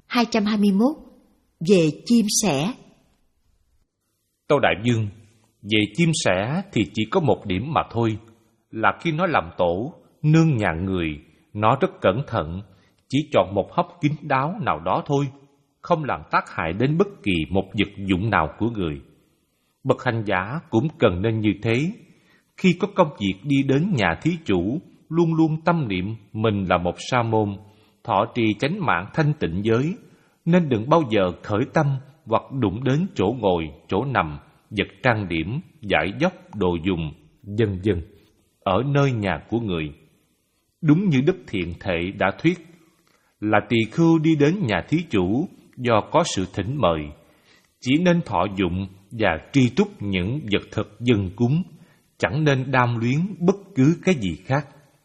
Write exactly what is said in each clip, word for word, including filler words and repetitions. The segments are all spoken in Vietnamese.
hai trăm hai mươi mốt. Về chim sẻ. Tâu Đại Dương, về chim sẻ thì chỉ có một điểm mà thôi, là khi nó làm tổ, nương nhà người, nó rất cẩn thận, chỉ chọn một hốc kín đáo nào đó thôi, không làm tác hại đến bất kỳ một vật dụng nào của người. Bậc hành giả cũng cần nên như thế. Khi có công việc đi đến nhà thí chủ, luôn luôn tâm niệm mình là một sa môn, thọ trì chánh mạng thanh tịnh giới, nên đừng bao giờ khởi tâm hoặc đụng đến chỗ ngồi, chỗ nằm, vật trang điểm, giải dốc, đồ dùng, vân vân ở nơi nhà của người. Đúng như Đức Thiện Thệ đã thuyết, là tỳ khưu đi đến nhà thí chủ do có sự thỉnh mời, chỉ nên thọ dụng và tri túc những vật thực dâng cúng, chẳng nên đam luyến bất cứ cái gì khác.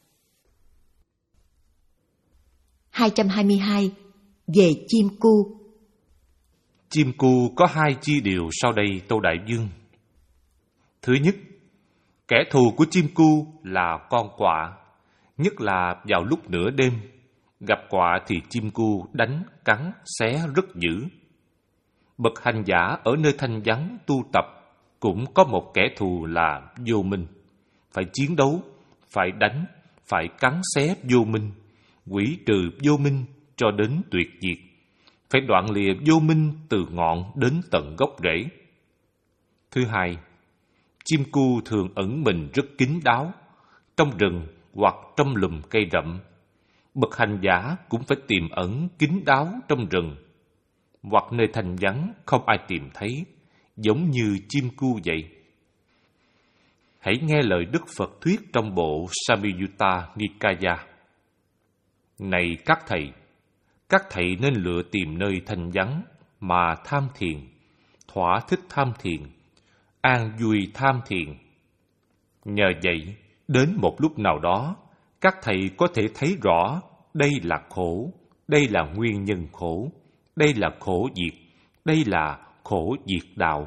hai trăm hai mươi hai. Về chim cu. Chim cu có hai chi điều sau đây, Tâu Đại Dương. Thứ nhất, kẻ thù của chim cu là con quạ, nhất là vào lúc nửa đêm. Gặp quạ thì chim cu đánh, cắn, xé rất dữ. Bậc hành giả ở nơi thanh vắng tu tập cũng có một kẻ thù là vô minh. Phải chiến đấu, phải đánh, phải cắn xé vô minh, quỷ trừ vô minh cho đến tuyệt diệt. Phải đoạn lìa vô minh từ ngọn đến tận gốc rễ. Thứ hai, chim cu thường ẩn mình rất kín đáo, trong rừng hoặc trong lùm cây rậm. Bậc hành giả cũng phải tìm ẩn kín đáo trong rừng, hoặc nơi thanh vắng không ai tìm thấy, giống như chim cu vậy. Hãy nghe lời Đức Phật thuyết trong bộ Samyutta Nikaya. Này các thầy, các thầy nên lựa tìm nơi thanh vắng mà tham thiền, thỏa thích tham thiền, an vui tham thiền. Nhờ vậy, đến một lúc nào đó, các thầy có thể thấy rõ đây là khổ, đây là nguyên nhân khổ, đây là khổ diệt, đây là khổ diệt đạo.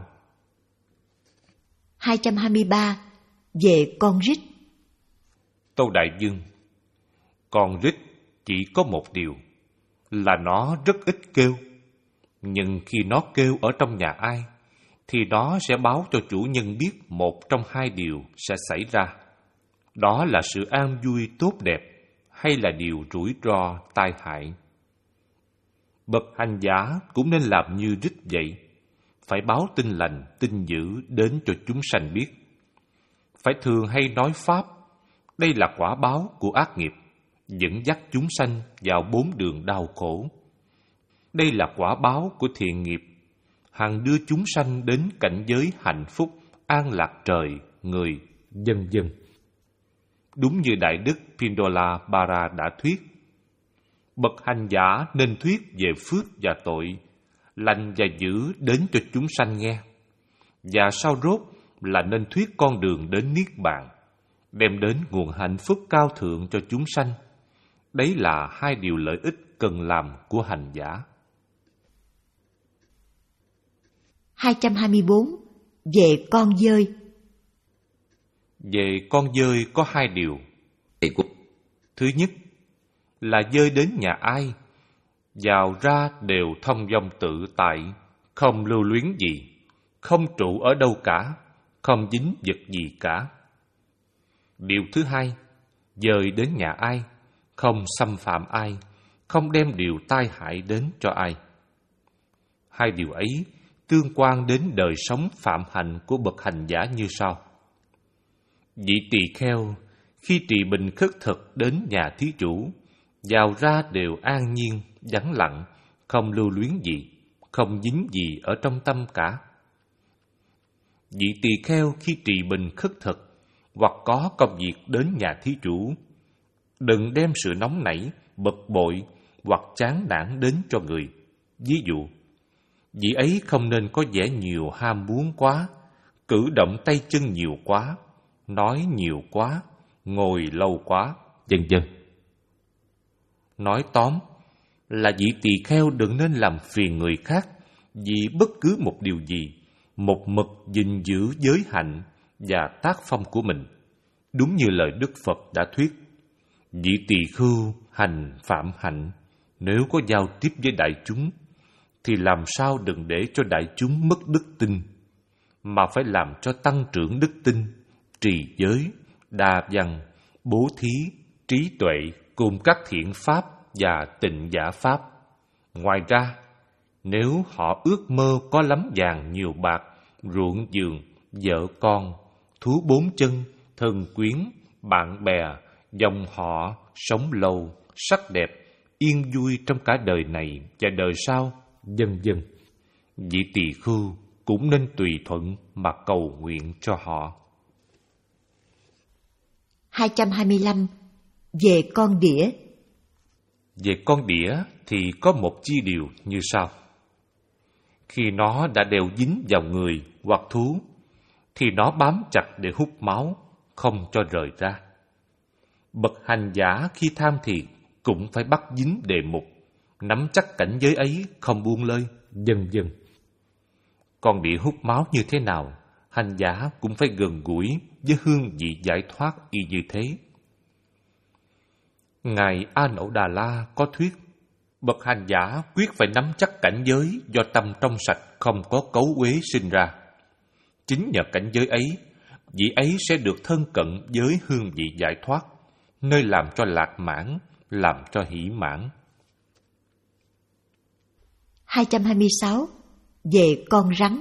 hai trăm hai mươi ba. Về con rít. Tâu Đại Dương, con rít chỉ có một điều, là nó rất ít kêu. Nhưng khi nó kêu ở trong nhà ai, thì nó sẽ báo cho chủ nhân biết một trong hai điều sẽ xảy ra. Đó là sự an vui tốt đẹp, hay là điều rủi ro tai hại. Bậc hành giả cũng nên làm như rít vậy, phải báo tin lành, tin dữ đến cho chúng sanh biết. Phải thường hay nói pháp, đây là quả báo của ác nghiệp, dẫn dắt chúng sanh vào bốn đường đau khổ. Đây là quả báo của thiện nghiệp, hằng đưa chúng sanh đến cảnh giới hạnh phúc, an lạc trời, người, vân vân. Đúng như Đại Đức Pindola Bara đã thuyết, bậc hành giả nên thuyết về phước và tội, lành và dữ đến cho chúng sanh nghe. Và sau rốt là nên thuyết con đường đến Niết Bàn, đem đến nguồn hạnh phúc cao thượng cho chúng sanh. Đấy là hai điều lợi ích cần làm của hành giả. hai trăm hai mươi bốn. Về con dơi. Về con dơi có hai điều. Thứ nhất là dơi đến nhà ai, vào ra đều thông dong tự tại, không lưu luyến gì, không trụ ở đâu cả, không dính vật gì cả. Điều thứ hai, dơi đến nhà ai, không xâm phạm ai, không đem điều tai hại đến cho ai. Hai điều ấy tương quan đến đời sống phạm hạnh của bậc hành giả như sau. Vị tỳ kheo khi trì bình khất thực đến nhà thí chủ, vào ra đều an nhiên, vắng lặng, không lưu luyến gì, không dính gì ở trong tâm cả. Vị tỳ kheo khi trì bình khất thực hoặc có công việc đến nhà thí chủ, đừng đem sự nóng nảy, bực bội hoặc chán nản đến cho người. Ví dụ, vị ấy không nên có vẻ nhiều ham muốn quá, cử động tay chân nhiều quá, nói nhiều quá, ngồi lâu quá, vân vân. Nói tóm là vị tỳ kheo đừng nên làm phiền người khác vì bất cứ một điều gì, một mực gìn giữ giới hạnh và tác phong của mình. Đúng như lời Đức Phật đã thuyết, vị tỳ khưu hành phạm hạnh, Nếu có giao tiếp với đại chúng, thì làm sao đừng để cho đại chúng mất đức tin, mà phải làm cho tăng trưởng đức tin, trì giới, đa văn, bố thí, trí tuệ cùng các thiện pháp và tịnh giả pháp. Ngoài ra, nếu họ ước mơ có lắm vàng nhiều bạc, ruộng vườn, vợ con, thú bốn chân, thân quyến, bạn bè, dòng họ, sống lâu, sắc đẹp, yên vui trong cả đời này và đời sau, vân vân, vị tỳ khưu cũng nên tùy thuận mà cầu nguyện cho họ. hai trăm hai mươi lăm. Về con đĩa. Về con đĩa thì có một chi điều như sau. Khi nó đã đeo dính vào người hoặc thú, thì nó bám chặt để hút máu, không cho rời ra. Bậc hành giả khi tham thiền cũng phải bắt dính đề mục, nắm chắc cảnh giới ấy không buông lơi, vân vân. Con đĩa hút máu như thế nào, hành giả cũng phải gần gũi với hương vị giải thoát y như thế. Ngài A Nậu Đà La có thuyết, bậc hành giả quyết phải nắm chắc cảnh giới do tâm trong sạch không có cấu uế sinh ra. Chính nhờ cảnh giới ấy, vị ấy sẽ được thân cận với hương vị giải thoát, nơi làm cho lạc mãn, làm cho hỷ mãn. hai trăm hai mươi sáu. Về con rắn.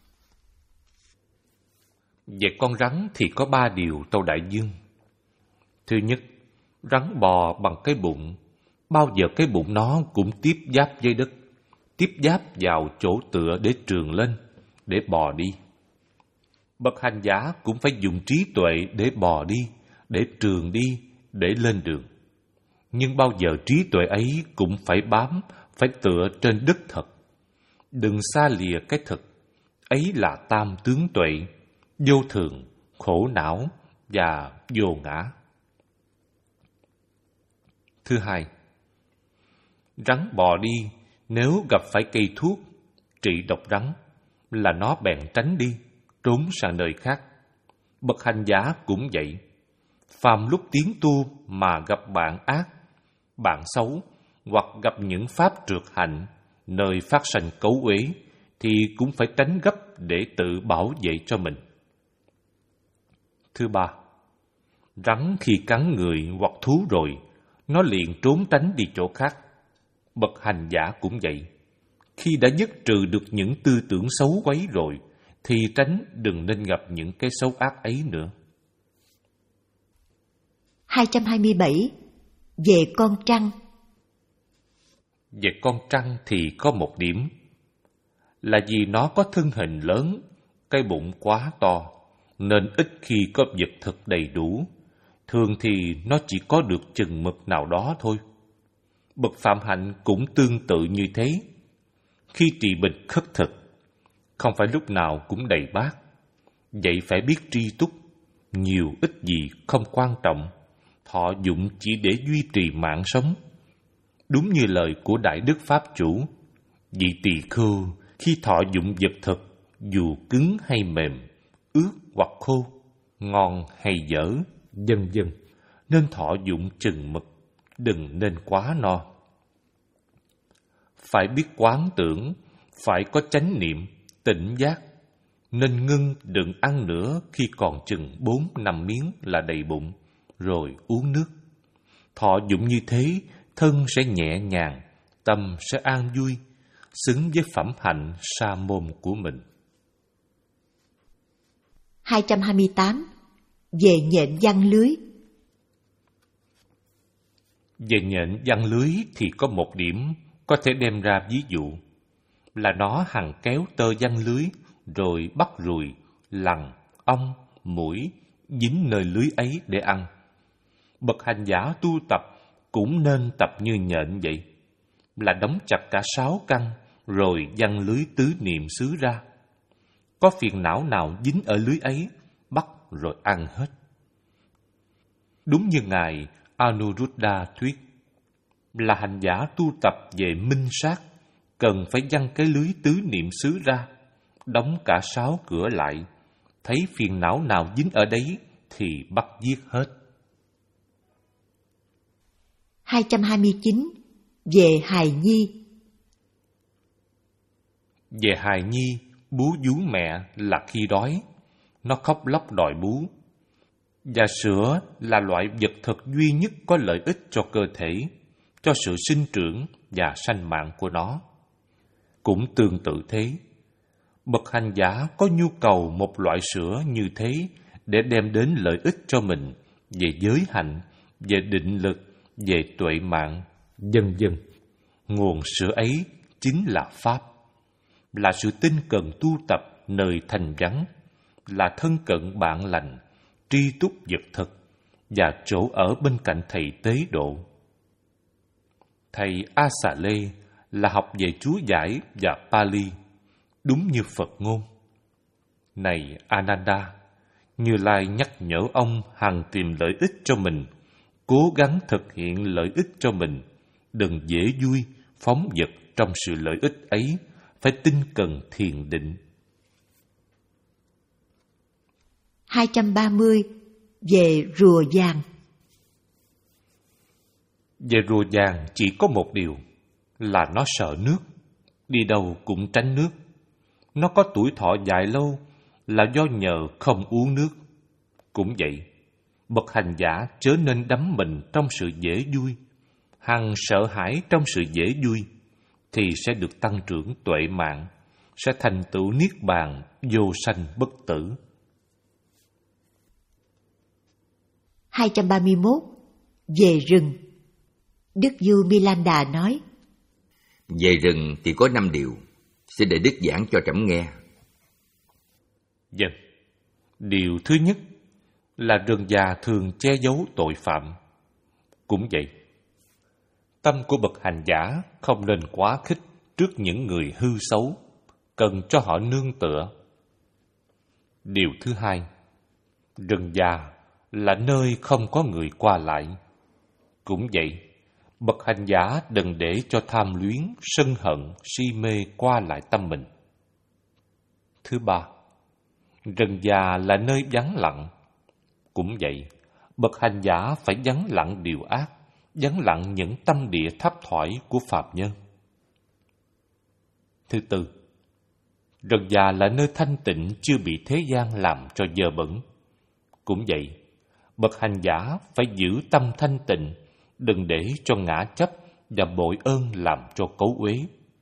Về con rắn thì có ba điều tâu đại dương. Thứ nhất, rắn bò bằng cái bụng, bao giờ cái bụng nó cũng tiếp giáp với đất, tiếp giáp vào chỗ tựa để trường lên, để bò đi. Bậc hành giả cũng phải dùng trí tuệ để bò đi, để trường đi, để lên đường. Nhưng bao giờ trí tuệ ấy cũng phải bám, phải tựa trên đất thật. Đừng xa lìa cái thực, ấy là tam tướng tuệ, vô thường, khổ não và vô ngã. Thứ hai, rắn bò đi, nếu gặp phải cây thuốc trị độc rắn, là nó bèn tránh đi, trốn sang nơi khác. Bậc hành giả cũng vậy. Phàm lúc tiến tu mà gặp bạn ác, bạn xấu, hoặc gặp những pháp trượt hạnh, nơi phát sanh cấu uế, thì cũng phải tránh gấp để tự bảo vệ cho mình. Thứ ba, rắn khi cắn người hoặc thú rồi, nó liền trốn tránh đi chỗ khác. Bậc hành giả cũng vậy. Khi đã dứt trừ được những tư tưởng xấu quấy rồi, thì tránh đừng nên gặp những cái xấu ác ấy nữa. hai trăm hai mươi bảy. Về con trăng. Về con trăng thì có một điểm, là vì nó có thân hình lớn, cái bụng quá to, nên ít khi có vật thực đầy đủ. Thường thì nó chỉ có được chừng mực nào đó thôi. Bậc phạm hạnh cũng tương tự như thế. Khi trị bệnh khất thực, không phải lúc nào cũng đầy bát. Vậy phải biết tri túc, nhiều ít gì không quan trọng, thọ dụng chỉ để duy trì mạng sống. Đúng như lời của Đại Đức Pháp Chủ, vị tỳ khưu khi thọ dụng vật thực, dù cứng hay mềm, ướt hoặc khô, ngon hay dở, vân vân, nên thọ dụng chừng mực, đừng nên quá no. Phải biết quán tưởng, phải có chánh niệm, tỉnh giác, nên ngưng đừng ăn nữa khi còn chừng bốn năm miếng là đầy bụng, rồi uống nước. Thọ dụng như thế, thân sẽ nhẹ nhàng, tâm sẽ an vui, xứng với phẩm hạnh sa môn của mình. hai trăm hai mươi tám. Về nhện giăng lưới. Về nhện giăng lưới thì có một điểm có thể đem ra ví dụ, là nó hằng kéo tơ giăng lưới, rồi bắt ruồi, lằn, ong, muỗi dính nơi lưới ấy để ăn. Bậc hành giả tu tập cũng nên tập như nhện vậy, là đóng chặt cả sáu căn, rồi giăng lưới tứ niệm xứ ra. Có phiền não nào dính ở lưới ấy, bắt rồi ăn hết. Đúng như Ngài Anuruddha thuyết, là hành giả tu tập về minh sát, cần phải giăng cái lưới tứ niệm xứ ra, đóng cả sáu cửa lại, thấy phiền não nào dính ở đấy thì bắt giết hết. hai trăm hai mươi chín. về hài nhi. Về hài nhi, bú vú mẹ là khi đói, nó khóc lóc đòi bú. Và sữa là loại vật thực duy nhất có lợi ích cho cơ thể, cho sự sinh trưởng và sanh mạng của nó. Cũng tương tự thế, bậc hành giả có nhu cầu một loại sữa như thế để đem đến lợi ích cho mình về giới hạnh, về định lực, về tuệ mạng, vân vân. Nguồn sữa ấy chính là Pháp, là sự tinh cần tu tập nơi thành vắng, là thân cận bạn lành, tri túc vật thực và chỗ ở bên cạnh thầy tế độ. Thầy A Xà Lê là học về Chú giải và Pali, đúng như Phật ngôn. Này Ananda, Như Lai nhắc nhở ông hằng tìm lợi ích cho mình, cố gắng thực hiện lợi ích cho mình, đừng dễ vui, phóng dật trong sự lợi ích ấy, phải tinh cần thiền định. hai trăm ba mươi. Về rùa vàng. Về rùa vàng chỉ có một điều, là nó sợ nước, đi đâu cũng tránh nước. Nó có tuổi thọ dài lâu là do nhờ không uống nước. Cũng vậy, bậc hành giả chớ nên đắm mình trong sự dễ vui, hằng sợ hãi trong sự dễ vui, thì sẽ được tăng trưởng tuệ mạng, sẽ thành tựu niết bàn vô sanh bất tử. hai trăm ba mươi mốt. Về rừng. Đức vua Milanda nói: Về rừng thì có năm điều, xin để Đức giảng cho trẫm nghe. Vâng. Điều thứ nhất là rừng già thường che giấu tội phạm. Cũng vậy, tâm của bậc hành giả không nên quá khích trước những người hư xấu, cần cho họ nương tựa. Điều thứ hai, rừng già là nơi không có người qua lại. Cũng vậy, bậc hành giả đừng để cho tham luyến, sân hận, si mê qua lại tâm mình. Thứ ba, rừng già là nơi vắng lặng. Cũng vậy, bậc hành giả phải vắng lặng điều ác, vắng lặng những tâm địa thấp thoải của phạm nhân. Thứ tư, rừng già là nơi thanh tịnh chưa bị thế gian làm cho dơ bẩn. Cũng vậy, bậc hành giả phải giữ tâm thanh tịnh, đừng để cho ngã chấp và bội ơn làm cho cấu uế.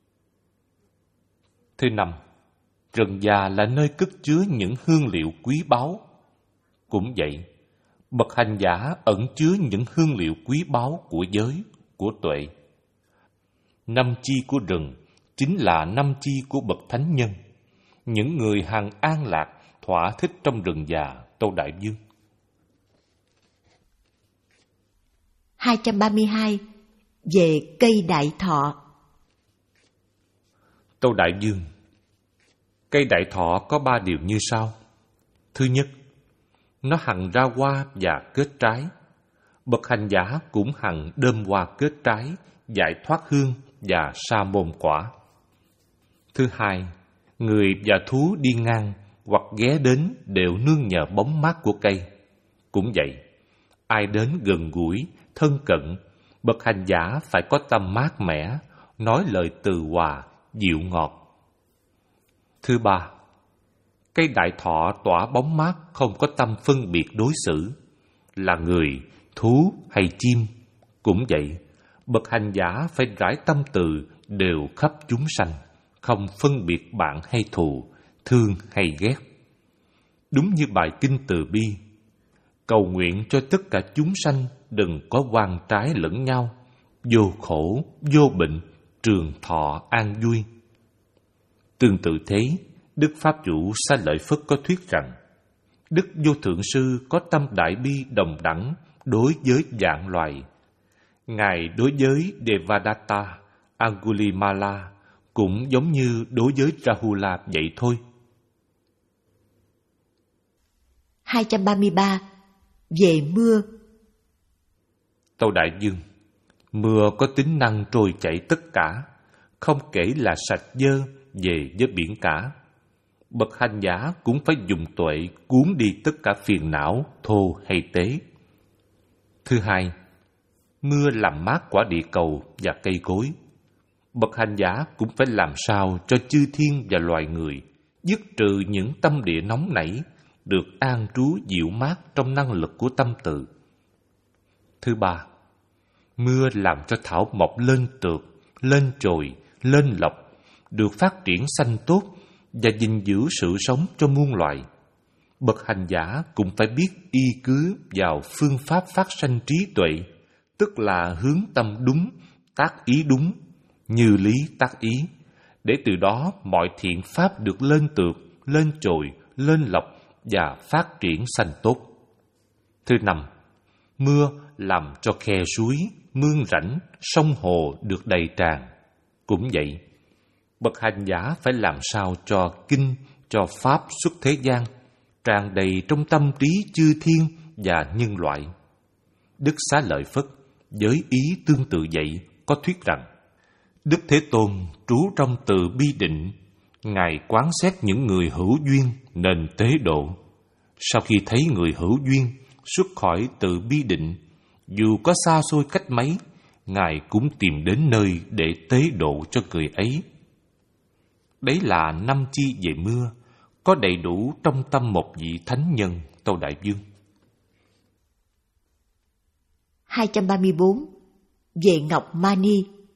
Thứ năm, rừng già là nơi cất chứa những hương liệu quý báu. Cũng vậy, bậc hành giả ẩn chứa những hương liệu quý báu của giới, của tuệ. Năm chi của rừng chính là năm chi của bậc thánh nhân, những người hằng an lạc, thỏa thích trong rừng già Tô Đại Dương. hai trăm ba mươi hai. Về cây đại thọ. Tô Đại Dương, cây đại thọ có ba điều như sau. Thứ nhất, nó hằng ra hoa và kết trái. Bậc hành giả cũng hằng đơm hoa kết trái, giải thoát hương và sa môn quả. Thứ hai, người và thú đi ngang hoặc ghé đến đều nương nhờ bóng mát của cây. Cũng vậy, ai đến gần gũi, thân cận, bậc hành giả phải có tâm mát mẻ, nói lời từ hòa, dịu ngọt. Thứ ba, cây đại thọ tỏa bóng mát không có tâm phân biệt đối xử, là người, thú hay chim. Cũng vậy, bậc hành giả phải rải tâm từ đều khắp chúng sanh, không phân biệt bạn hay thù, thương hay ghét. Đúng như bài kinh Từ Bi, cầu nguyện cho tất cả chúng sanh đừng có oan trái lẫn nhau, vô khổ, vô bệnh, trường thọ an vui. Tương tự thế, Đức Pháp Chủ Xá Lợi Phất có thuyết rằng, Đức Vô Thượng Sư có tâm đại bi đồng đẳng đối với vạn loài. Ngài đối với Devadatta, Angulimala cũng giống như đối với Rahula vậy thôi. hai trăm ba mươi ba. Về mưa. Tâu Đại Dương, mưa có tính năng trôi chảy tất cả, không kể là sạch dơ về với biển cả. Bậc hành giả cũng phải dùng tuệ cuốn đi tất cả phiền não, thô hay tế. Thứ hai, Mưa làm mát quả địa cầu và cây cối. Bậc hành giả cũng phải làm sao cho chư thiên và loài người dứt trừ những tâm địa nóng nảy, được an trú dịu mát trong năng lực của tâm tự. Thứ ba, mưa làm cho thảo mộc lên tược, lên chồi, lên lộc, được phát triển xanh tốt và gìn giữ sự sống cho muôn loài. Bậc hành giả cũng phải biết y cứ vào phương pháp phát sanh trí tuệ, tức là hướng tâm đúng, tác ý đúng, như lý tác ý, để từ đó mọi thiện pháp được lên tược, lên chồi, lên lộc và phát triển xanh tốt. Thứ năm, mưa làm cho khe suối, mương rãnh, sông hồ được đầy tràn. Cũng vậy, bậc hành giả phải làm sao cho kinh, cho pháp xuất thế gian, tràn đầy trong tâm trí chư thiên và nhân loại. Đức Xá Lợi Phất với ý tương tự vậy có thuyết rằng, Đức Thế Tôn trú trong từ bi định, Ngài quán xét những người hữu duyên nên tế độ. Sau khi thấy người hữu duyên xuất khỏi từ bi định, dù có xa xôi cách mấy, Ngài cũng tìm đến nơi để tế độ cho người ấy. Đấy là năm chi về mưa, có đầy đủ trong tâm một vị thánh nhân Tâu Đại Vương. hai trăm ba mươi bốn. Về Ngọc Mani.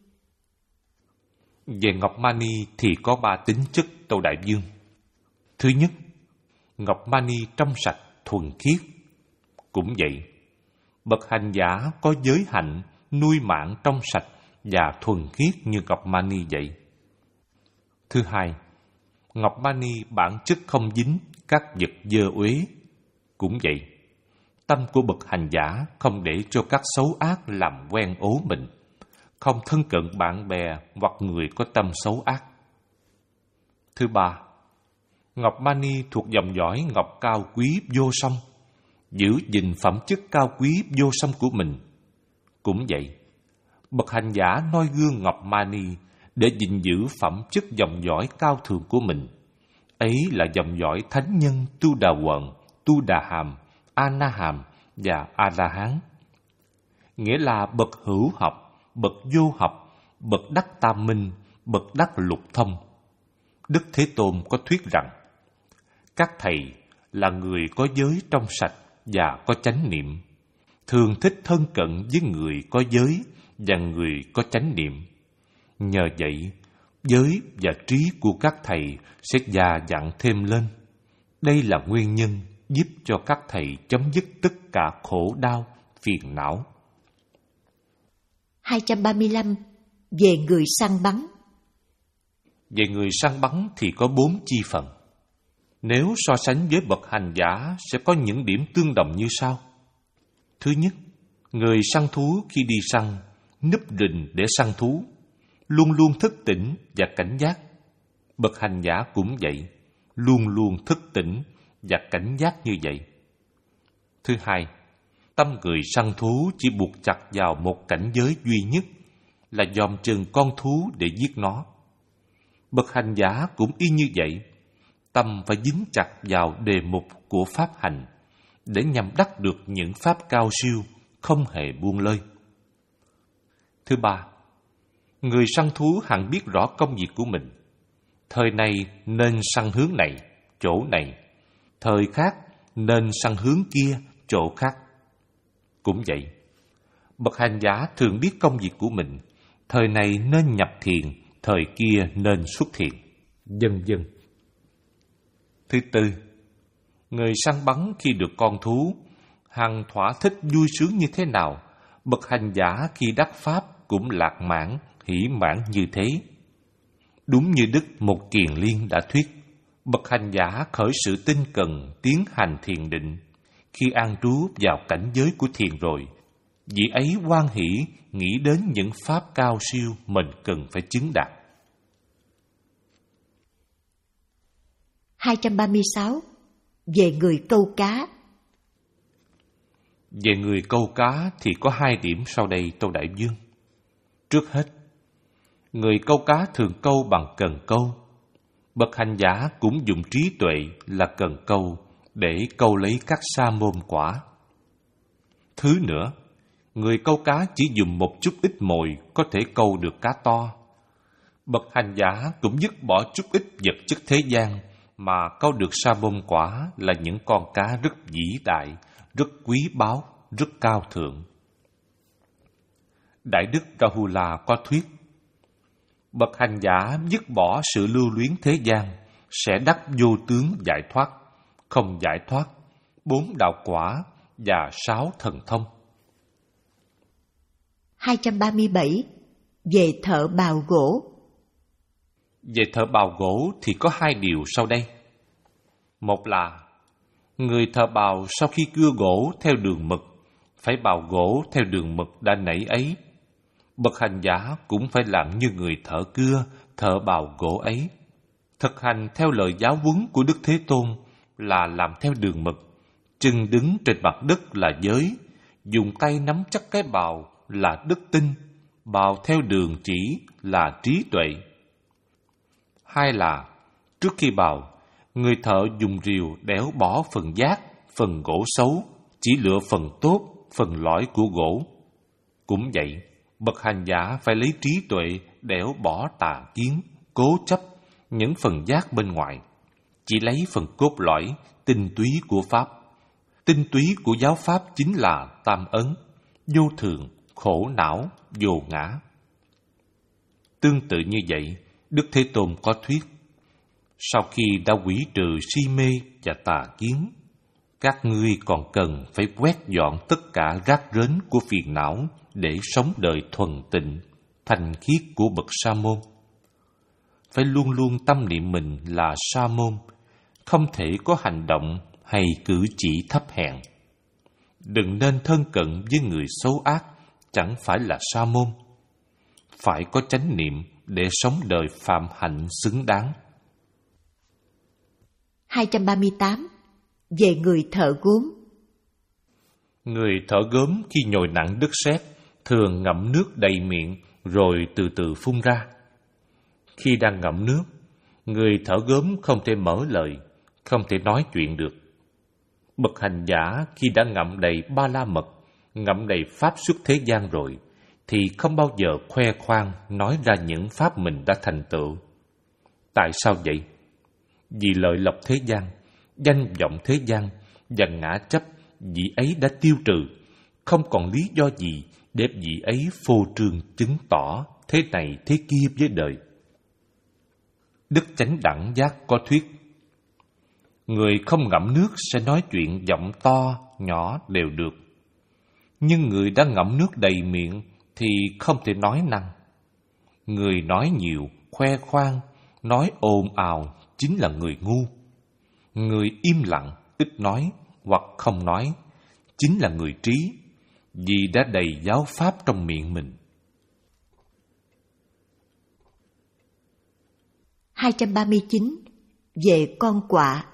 Về Ngọc Mani thì có ba tính chất Tâu Đại Vương. Thứ nhất, Ngọc Mani trong sạch, thuần khiết. Cũng vậy, bậc hành giả có giới hạnh nuôi mạng trong sạch và thuần khiết như Ngọc Mani vậy. Thứ hai, Ngọc Mani bản chất không dính các vật dơ uế. Cũng vậy, tâm của bậc hành giả không để cho các xấu ác làm quen ố mình, không thân cận bạn bè hoặc người có tâm xấu ác. Thứ ba, Ngọc Mani thuộc dòng dõi ngọc cao quý vô song, giữ gìn phẩm chất cao quý vô song của mình. Cũng vậy, bậc hành giả noi gương Ngọc Mani để gìn giữ phẩm chất dòng dõi cao thượng của mình. Ấy là dòng dõi thánh nhân Tu Đà Quận, Tu Đà Hàm, A Na Hàm và A La Hán. Nghĩa là bậc hữu học, bậc vô học, bậc đắc tam minh, bậc đắc lục thông. Đức Thế Tôn có thuyết rằng, các thầy là người có giới trong sạch và có chánh niệm, thường thích thân cận với người có giới và người có chánh niệm. Nhờ vậy, giới và trí của các thầy sẽ già dặn thêm lên. Đây là nguyên nhân giúp cho các thầy chấm dứt tất cả khổ đau, phiền não. hai trăm ba mươi lăm. Về người săn bắn. Về người săn bắn thì có bốn chi phần. Nếu so sánh với bậc hành giả sẽ có những điểm tương đồng như sau. Thứ nhất, người săn thú khi đi săn, núp rình để săn thú, luôn luôn thức tỉnh và cảnh giác. Bậc hành giả cũng vậy, luôn luôn thức tỉnh và cảnh giác như vậy. Thứ hai, tâm người săn thú chỉ buộc chặt vào một cảnh giới duy nhất, là dòm chừng con thú để giết nó. Bậc hành giả cũng y như vậy, tâm phải dính chặt vào đề mục của pháp hành, để nhằm đắc được những pháp cao siêu, không hề buông lơi. Thứ ba, người săn thú hẳn biết rõ công việc của mình. Thời này nên săn hướng này, chỗ này. Thời khác nên săn hướng kia, chỗ khác. Cũng vậy, bậc hành giả thường biết công việc của mình. Thời này nên nhập thiền, thời kia nên xuất thiền, vân vân. Thứ tư, người săn bắn khi được con thú, hằng thỏa thích vui sướng như thế nào, bậc hành giả khi đắc pháp cũng lạc mãn, hỷ mãn như thế. Đúng như Đức Một Kiền Liên đã thuyết, bậc hành giả khởi sự tinh cần tiến hành thiền định. Khi an trú vào cảnh giới của thiền rồi, vị ấy hoan hỷ nghĩ đến những pháp cao siêu mình cần phải chứng đạt. hai trăm ba mươi sáu. Về người câu cá. Về người câu cá thì có hai điểm sau đây Tâu Đại Vương. Trước hết, người câu cá thường câu bằng cần câu. Bậc hành giả cũng dùng trí tuệ là cần câu để câu lấy các sa môn quả. Thứ nữa, Người câu cá chỉ dùng một chút ít mồi có thể câu được cá to. Bậc hành giả cũng dứt bỏ chút ít vật chất thế gian mà câu được sa môn quả là những con cá rất vĩ đại, rất quý báu, rất cao thượng. Đại đức Rahula có thuyết, bậc hành giả dứt bỏ sự lưu luyến thế gian sẽ đắc vô tướng giải thoát, không giải thoát, bốn đạo quả và sáu thần thông. hai trăm ba mươi bảy. Về thợ bào gỗ. Về thợ bào gỗ thì có hai điều sau đây. Một là, người thợ bào sau khi cưa gỗ theo đường mực, phải bào gỗ theo đường mực đã nảy ấy. Bậc hành giả cũng phải làm như người thợ cưa, thợ bào gỗ ấy. Thực hành theo lời giáo huấn của Đức Thế Tôn là làm theo đường mực. Chân đứng trên mặt đất là giới, dùng tay nắm chắc cái bào là đức tin, bào theo đường chỉ là trí tuệ. Hai là, trước khi bào, người thợ dùng rìu đẽo bỏ phần giác, phần gỗ xấu, chỉ lựa phần tốt, phần lõi của gỗ. Cũng vậy, bậc hành giả phải lấy trí tuệ đẽo bỏ tà kiến, cố chấp, những phần giác bên ngoài, chỉ lấy phần cốt lõi, tinh túy của Pháp. Tinh túy của giáo Pháp chính là tam ấn, vô thường, khổ não, vô ngã. Tương tự như vậy, Đức Thế Tôn có thuyết, sau khi đã hủy trừ si mê và tà kiến, các ngươi còn cần phải quét dọn tất cả rác rến của phiền não để sống đời thuần tịnh, thanh khiết của bậc sa môn. Phải luôn luôn tâm niệm mình là sa môn, không thể có hành động hay cử chỉ thấp hèn. Đừng nên thân cận với người xấu ác, chẳng phải là sa môn. Phải có chánh niệm để sống đời phạm hạnh xứng đáng. hai trăm ba mươi tám. Về người thợ gốm. Người thợ gốm khi nhồi nặng đất sét thường ngậm nước đầy miệng rồi từ từ phun ra. Khi đang ngậm nước, người thợ gốm không thể mở lời, không thể nói chuyện được. Bậc hành giả khi đã ngậm đầy ba la mật, ngậm đầy pháp xuất thế gian rồi, thì không bao giờ khoe khoang nói ra những pháp mình đã thành tựu. Tại sao vậy? Vì lợi lộc thế gian, danh vọng thế gian và ngã chấp, vị ấy đã tiêu trừ, không còn lý do gì để vị ấy phô trương chứng tỏ thế này thế kia với đời. Đức Chánh Đẳng Giác có thuyết, người không ngậm nước sẽ nói chuyện giọng to, nhỏ đều được. Nhưng người đã ngậm nước đầy miệng thì không thể nói năng. Người nói nhiều, khoe khoang, nói ồn ào chính là người ngu. Người im lặng, ít nói hoặc không nói chính là người trí, vì đã đầy giáo pháp trong miệng mình. hai trăm ba mươi chín. Về con quạ.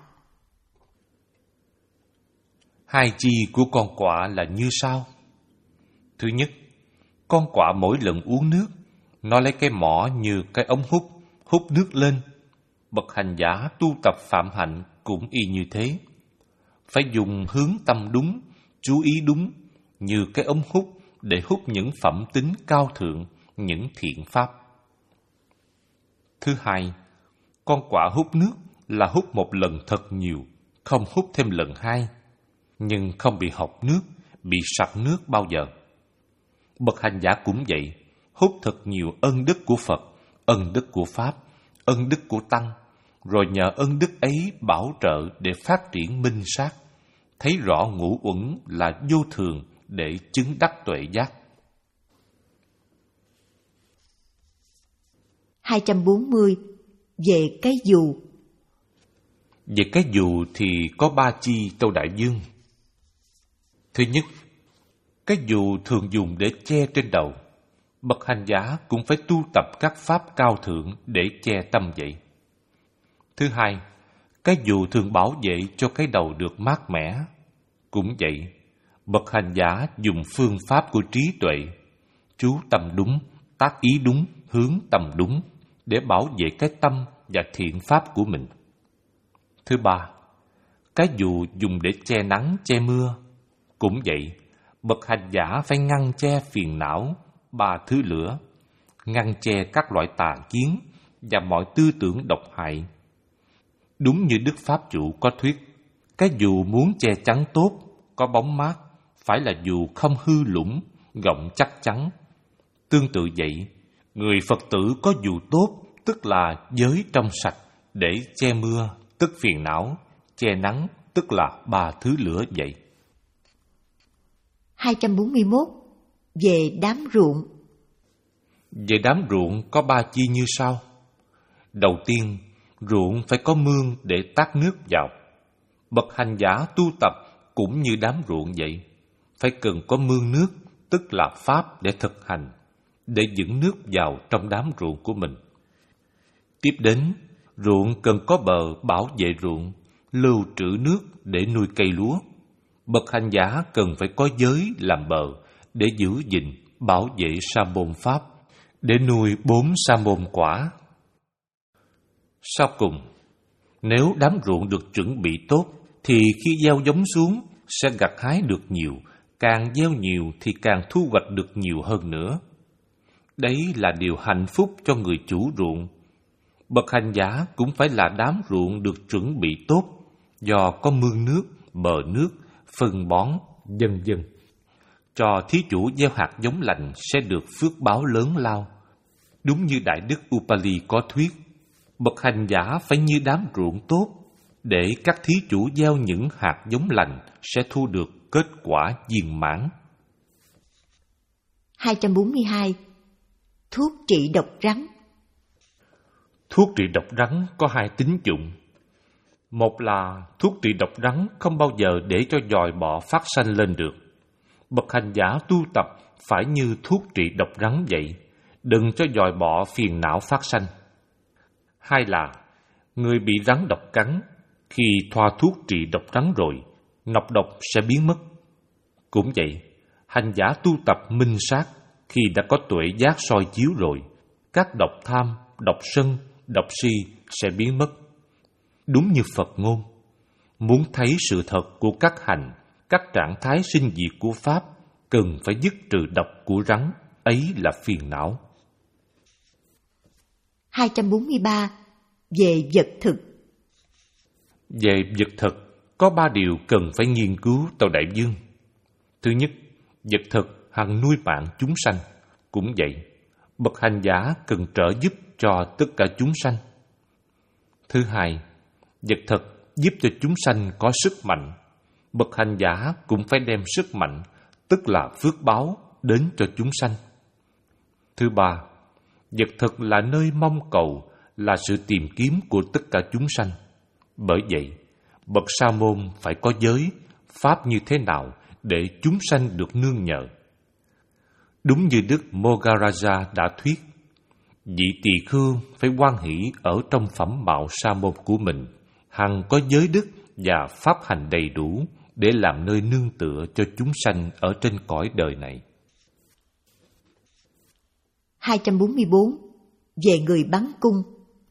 Hai chi của con quạ là như sau. Thứ nhất, con quạ mỗi lần uống nước, nó lấy cái mỏ như cái ống hút, hút nước lên. Bậc hành giả tu tập phạm hạnh cũng y như thế. Phải dùng hướng tâm đúng, chú ý đúng, như cái ống hút để hút những phẩm tính cao thượng, những thiện pháp. Thứ hai, con quạ hút nước là hút một lần thật nhiều, không hút thêm lần hai, nhưng không bị hộc nước, bị sặc nước bao giờ. Bậc hành giả cũng vậy, hút thật nhiều ân đức của Phật, ân đức của Pháp, ân đức của Tăng, rồi nhờ ân đức ấy bảo trợ để phát triển minh sát, thấy rõ ngũ uẩn là vô thường để chứng đắc tuệ giác. hai trăm bốn mươi. Về cái dù. Về cái dù thì có ba chi Tâu Đại Dương. Thứ nhất, cái dù thường dùng để che trên đầu. Bậc hành giả cũng phải tu tập các pháp cao thượng để che tâm vậy. Thứ hai, cái dù thường bảo vệ cho cái đầu được mát mẻ. Cũng vậy, bậc hành giả dùng phương pháp của trí tuệ, chú tâm đúng, tác ý đúng, hướng tâm đúng, để bảo vệ cái tâm và thiện pháp của mình. Thứ ba, cái dù dùng để che nắng, che mưa. Cũng vậy, Bậc hành giả phải ngăn che phiền não, ba thứ lửa, ngăn che các loại tà kiến và mọi tư tưởng độc hại. Đúng như Đức Pháp Chủ có thuyết, cái dù muốn che chắn tốt, có bóng mát, phải là dù không hư lũng, gọng chắc chắn. Tương tự vậy, người Phật tử có dù tốt, tức là giới trong sạch, để che mưa, tức phiền não, che nắng, tức là ba thứ lửa vậy. hai trăm bốn mươi mốt. Về đám ruộng. Về đám ruộng có ba chi như sau. Đầu tiên, ruộng phải có mương để tát nước vào. Bậc hành giả tu tập cũng như đám ruộng vậy, phải cần có mương nước, tức là pháp để thực hành, để dẫn nước vào trong đám ruộng của mình. Tiếp đến, ruộng cần có bờ bảo vệ ruộng, lưu trữ nước để nuôi cây lúa. Bậc hành giả cần phải có giới làm bờ để giữ gìn, bảo vệ sa môn pháp, để nuôi bốn sa môn quả. Sau cùng, nếu đám ruộng được chuẩn bị tốt, thì khi gieo giống xuống sẽ gặt hái được nhiều, càng gieo nhiều thì càng thu hoạch được nhiều hơn nữa. Đấy là điều hạnh phúc cho người chủ ruộng. Bậc hành giả cũng phải là đám ruộng được chuẩn bị tốt, do có mương nước, bờ nước, phân bón, vân vân. Cho thí chủ gieo hạt giống lành sẽ được phước báo lớn lao. Đúng như Đại Đức Upali có thuyết, bậc hành giả phải như đám ruộng tốt, để các thí chủ gieo những hạt giống lành sẽ thu được kết quả viên mãn. hai trăm bốn mươi hai. Thuốc trị độc rắn. Thuốc trị độc rắn có hai tính dụng. Một là thuốc trị độc rắn không bao giờ để cho giòi bọ phát sanh lên được. Bậc hành giả tu tập phải như thuốc trị độc rắn vậy, đừng cho giòi bọ phiền não phát sanh. Hai là người bị rắn độc cắn, khi thoa thuốc trị độc rắn rồi, nọc độc sẽ biến mất. Cũng vậy, hành giả tu tập minh sát, khi đã có tuệ giác soi chiếu rồi, các độc tham, độc sân, độc si sẽ biến mất. Đúng như Phật ngôn, muốn thấy sự thật của các hành, các trạng thái sinh diệt của Pháp, cần phải dứt trừ độc của rắn, ấy là phiền não. hai trăm bốn mươi ba. Về vật thực. Về vật thực, có ba điều cần phải nghiên cứu Tàu Đại Dương. Thứ nhất, vật thực hằng nuôi mạng chúng sanh. Cũng vậy, bậc hành giả cần trợ giúp cho tất cả chúng sanh. Thứ hai, vật thực giúp cho chúng sanh có sức mạnh. Bậc hành giả cũng phải đem sức mạnh, tức là phước báo, đến cho chúng sanh. Thứ ba, vật thực là nơi mong cầu, là sự tìm kiếm của tất cả chúng sanh. Bởi vậy, bậc sa môn phải có giới, pháp như thế nào để chúng sanh được nương nhờ. Đúng như Đức Mogaraja đã thuyết, vị tỳ khưu phải hoan hỷ ở trong phẩm mạo sa môn của mình, hằng có giới đức và pháp hành đầy đủ để làm nơi nương tựa cho chúng sanh ở trên cõi đời này. hai trăm bốn mươi bốn. Về người bắn cung.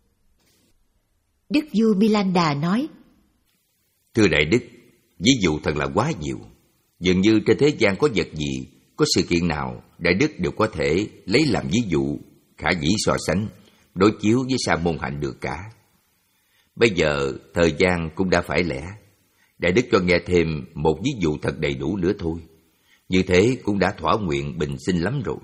Đức vua Milanda nói: Thưa Đại Đức, ví dụ thật là quá nhiều. Dường như trên thế gian có vật gì, có sự kiện nào, Đại Đức đều có thể lấy làm ví dụ, khả dĩ so sánh, đối chiếu với sa môn hạnh được cả. Bây giờ, thời gian cũng đã phải lẽ. Đại Đức cho nghe thêm một ví dụ thật đầy đủ nữa thôi. Như thế cũng đã thỏa nguyện bình sinh lắm rồi.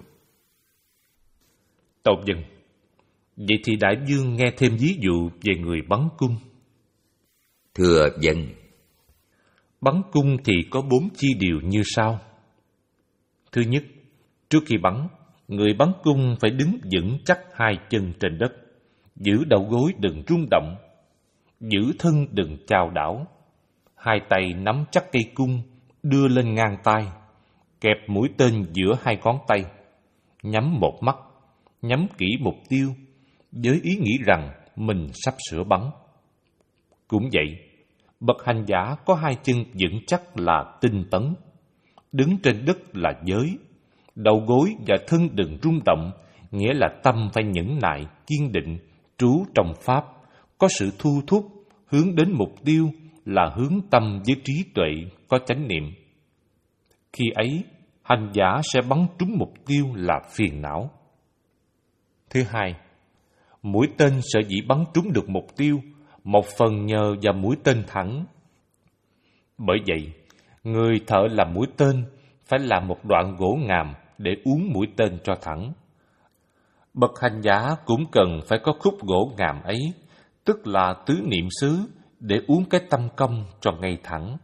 Tâu dân, vậy thì Đại Dương nghe thêm ví dụ về người bắn cung. Thưa dân, bắn cung thì có bốn chi điều như sau. Thứ nhất, trước khi bắn, người bắn cung phải đứng vững chắc hai chân trên đất, giữ đầu gối đừng rung động, giữ thân đừng chao đảo, hai tay nắm chắc cây cung, đưa lên ngang tay, kẹp mũi tên giữa hai ngón tay, nhắm một mắt, nhắm kỹ mục tiêu, với ý nghĩ rằng mình sắp sửa bắn. Cũng vậy, bậc hành giả có hai chân vững chắc là tinh tấn, đứng trên đất là giới, đầu gối và thân đừng rung động, nghĩa là tâm phải nhẫn nại, kiên định, trú trong Pháp, có sự thu thúc, hướng đến mục tiêu là hướng tâm với trí tuệ, có chánh niệm. Khi ấy, hành giả sẽ bắn trúng mục tiêu là phiền não. Thứ hai, mũi tên sở dĩ bắn trúng được mục tiêu, một phần nhờ vào mũi tên thẳng. Bởi vậy, người thợ làm mũi tên phải làm một đoạn gỗ ngàm để uốn mũi tên cho thẳng. Bậc hành giả cũng cần phải có khúc gỗ ngàm ấy, tức là tứ niệm xứ, để uốn cái tâm công cho ngay thẳng.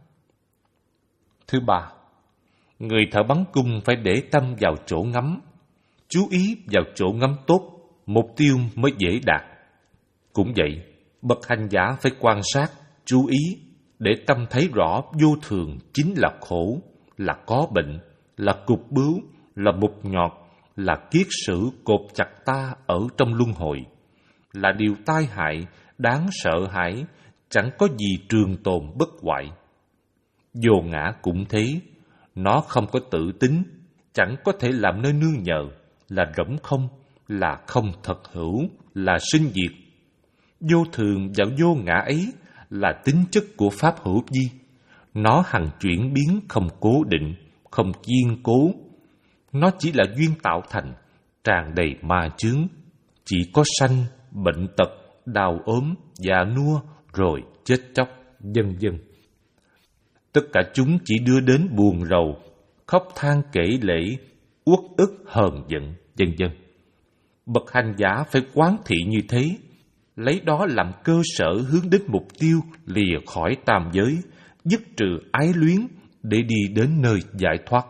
Thứ ba, người thợ bắn cung phải để tâm vào chỗ ngắm, chú ý vào chỗ ngắm tốt, mục tiêu mới dễ đạt. Cũng vậy, bậc hành giả phải quan sát, chú ý, để tâm thấy rõ vô thường chính là khổ, là có bệnh, là cục bướu, là mục nhọt, là kiết sử cột chặt ta ở trong luân hồi, là điều tai hại, đáng sợ hãi, chẳng có gì trường tồn bất hoại. Vô ngã cũng thế, nó không có tự tính, chẳng có thể làm nơi nương nhờ, là rỗng không, là không thật hữu, là sinh diệt. Vô thường và vô ngã ấy là tính chất của pháp hữu vi. Nó hằng chuyển biến, không cố định, không kiên cố. Nó chỉ là duyên tạo thành, tràn đầy ma chướng. Chỉ có sanh, bệnh tật, đau ốm, già nua, rồi chết chóc, vân vân. Tất cả chúng chỉ đưa đến buồn rầu, khóc than kể lể, uất ức hờn giận, vân vân. Bậc hành giả phải quán thị như thế, lấy đó làm cơ sở hướng đến mục tiêu lìa khỏi tam giới, dứt trừ ái luyến để đi đến nơi giải thoát.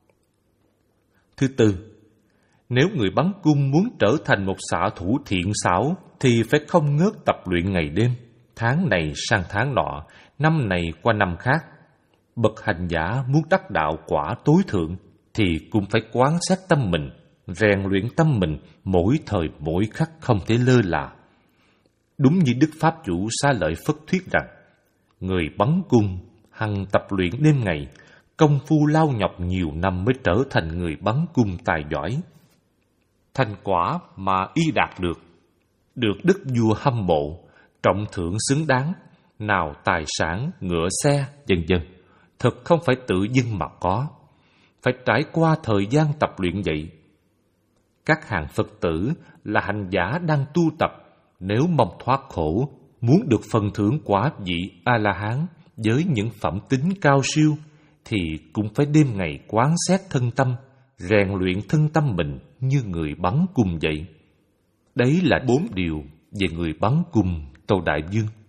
Thứ tư, nếu người bắn cung muốn trở thành một xạ thủ thiện xảo thì phải không ngớt tập luyện ngày đêm, tháng này sang tháng nọ, năm này qua năm khác. Bậc hành giả muốn đắc đạo quả tối thượng thì cũng phải quán xét tâm mình, rèn luyện tâm mình mỗi thời mỗi khắc, không thể lơ là. Đúng như Đức Pháp Chủ Xá Lợi Phất thuyết rằng, người bắn cung hằng tập luyện đêm ngày, công phu lao nhọc nhiều năm mới trở thành người bắn cung tài giỏi. Thành quả mà y đạt được, được đức vua hâm mộ, trọng thưởng xứng đáng, nào tài sản, ngựa xe, vân vân, thật không phải tự dưng mà có, phải trải qua thời gian tập luyện vậy. Các hàng Phật tử là hành giả đang tu tập, nếu mong thoát khổ, muốn được phần thưởng quả vị A-la-hán với những phẩm tính cao siêu, thì cũng phải đêm ngày quán xét thân tâm, rèn luyện thân tâm mình như người bắn cung vậy. Đấy là bốn điều về người bắn cung, Tâu Đại Vương.